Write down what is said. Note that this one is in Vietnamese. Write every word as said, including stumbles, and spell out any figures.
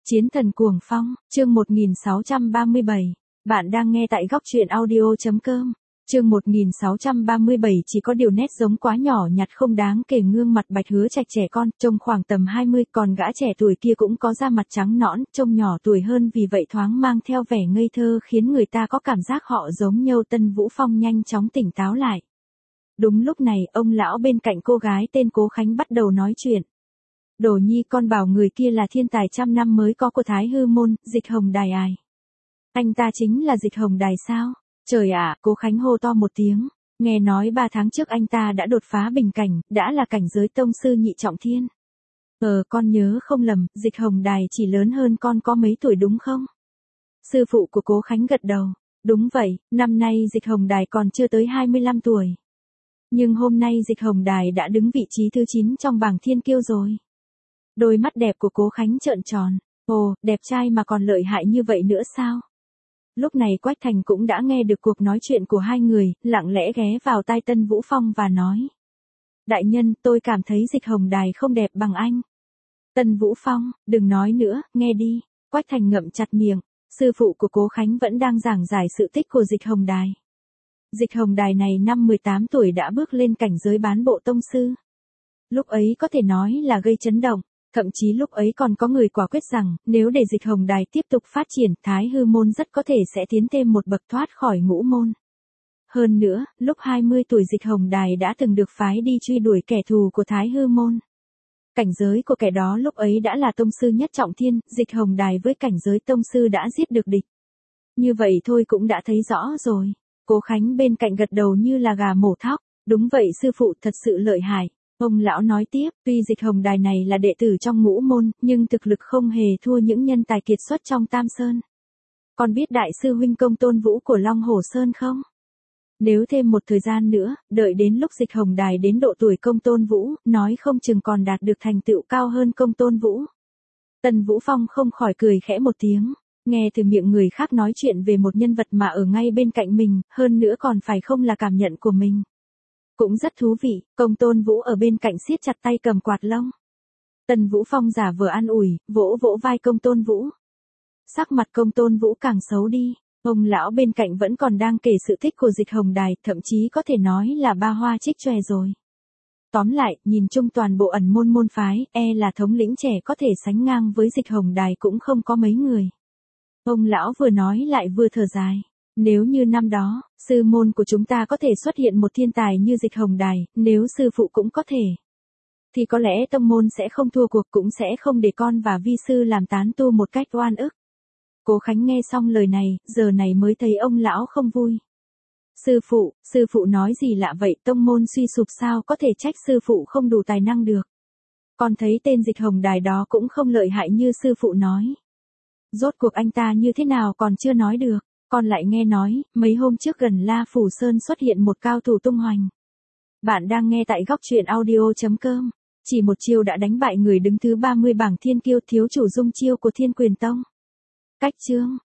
Chiến thần cuồng phong, chương một nghìn sáu trăm ba mươi bảy. Bạn đang nghe tại góc truyện audio.com. Chương một nghìn sáu trăm ba mươi bảy chỉ có điều nét giống quá nhỏ nhặt không đáng kể gương mặt Bạch Hứa Trạch trẻ con, trông khoảng tầm hai mươi, còn gã trẻ tuổi kia cũng có da mặt trắng nõn, trông nhỏ tuổi hơn vì vậy thoáng mang theo vẻ ngây thơ khiến người ta có cảm giác họ giống nhau. Tân Vũ Phong nhanh chóng tỉnh táo lại. Đúng lúc này, ông lão bên cạnh cô gái tên Cố Khánh bắt đầu nói chuyện. Đồ nhi, con bảo người kia là thiên tài trăm năm mới có của Thái Hư môn, Dịch Hồng Đài ai. Anh ta chính là Dịch Hồng Đài sao? Trời ạ, Cố Khánh hô to một tiếng. Nghe nói ba tháng trước anh ta đã đột phá bình cảnh, đã là cảnh giới tông sư nhị trọng thiên. Ờ, con nhớ không lầm, Dịch Hồng Đài chỉ lớn hơn con có mấy tuổi đúng không? Sư phụ của Cố Khánh gật đầu. Đúng vậy, năm nay Dịch Hồng Đài còn chưa tới hai mươi lăm tuổi. Nhưng hôm nay Dịch Hồng Đài đã đứng vị trí thứ chín trong bảng thiên kiêu rồi. Đôi mắt đẹp của Cố Khánh trợn tròn. Ồ, đẹp trai mà còn lợi hại như vậy nữa sao? Lúc này Quách Thành cũng đã nghe được cuộc nói chuyện của hai người, lặng lẽ ghé vào tai Tân Vũ Phong và nói. Đại nhân, tôi cảm thấy Dịch Hồng Đài không đẹp bằng anh. Tân Vũ Phong, đừng nói nữa, nghe đi. Quách Thành ngậm chặt miệng. Sư phụ của Cố Khánh vẫn đang giảng giải sự tích của Dịch Hồng Đài. Dịch Hồng Đài này năm mười tám tuổi đã bước lên cảnh giới bán bộ tông sư. Lúc ấy có thể nói là gây chấn động. Thậm chí lúc ấy còn có người quả quyết rằng, nếu để Dịch Hồng Đài tiếp tục phát triển, Thái Hư môn rất có thể sẽ tiến thêm một bậc thoát khỏi ngũ môn. Hơn nữa, lúc hai mươi tuổi Dịch Hồng Đài đã từng được phái đi truy đuổi kẻ thù của Thái Hư môn. Cảnh giới của kẻ đó lúc ấy đã là tông sư nhất trọng thiên, Dịch Hồng Đài với cảnh giới tông sư đã giết được địch. Như vậy thôi cũng đã thấy rõ rồi. Cố Khánh bên cạnh gật đầu như là gà mổ thóc. Đúng vậy sư phụ, thật sự lợi hại. Ông lão nói tiếp, tuy Dịch Hồng Đài này là đệ tử trong ngũ môn, nhưng thực lực không hề thua những nhân tài kiệt xuất trong Tam Sơn. Còn biết đại sư huynh Công Tôn Vũ của Long Hổ Sơn không? Nếu thêm một thời gian nữa, đợi đến lúc Dịch Hồng Đài đến độ tuổi Công Tôn Vũ, nói không chừng còn đạt được thành tựu cao hơn Công Tôn Vũ. Tân Vũ Phong không khỏi cười khẽ một tiếng, nghe từ miệng người khác nói chuyện về một nhân vật mà ở ngay bên cạnh mình, hơn nữa còn phải không là cảm nhận của mình. Cũng rất thú vị. Công Tôn Vũ ở bên cạnh siết chặt tay cầm quạt lông. Tần Vũ Phong giả vờ an ủi, vỗ vỗ vai Công Tôn Vũ. Sắc mặt Công Tôn Vũ càng xấu đi. Ông lão bên cạnh vẫn còn đang kể sự tích của Dịch Hồng Đài, thậm chí có thể nói là ba hoa trích chòe rồi. Tóm lại, nhìn chung toàn bộ ẩn môn môn phái, e là thống lĩnh trẻ có thể sánh ngang với Dịch Hồng Đài cũng không có mấy người. Ông lão vừa nói lại vừa thở dài. Nếu như năm đó, sư môn của chúng ta có thể xuất hiện một thiên tài như Dịch Hồng Đài, nếu sư phụ cũng có thể, thì có lẽ tông môn sẽ không thua cuộc, cũng sẽ không để con và vi sư làm tán tu một cách oan ức. Cố Khánh nghe xong lời này, giờ này mới thấy ông lão không vui. Sư phụ, sư phụ nói gì lạ vậy, tông môn suy sụp sao có thể trách sư phụ không đủ tài năng được. Con thấy tên Dịch Hồng Đài đó cũng không lợi hại như sư phụ nói. Rốt cuộc anh ta như thế nào còn chưa nói được. Con lại nghe nói, mấy hôm trước gần La Phủ Sơn xuất hiện một cao thủ tung hoành. Bạn đang nghe tại góc truyện audio.com. Chỉ một chiêu đã đánh bại người đứng thứ ba mươi bảng thiên kiêu, thiếu chủ Dung Chiêu của Thiên Quyền Tông. Cách chương,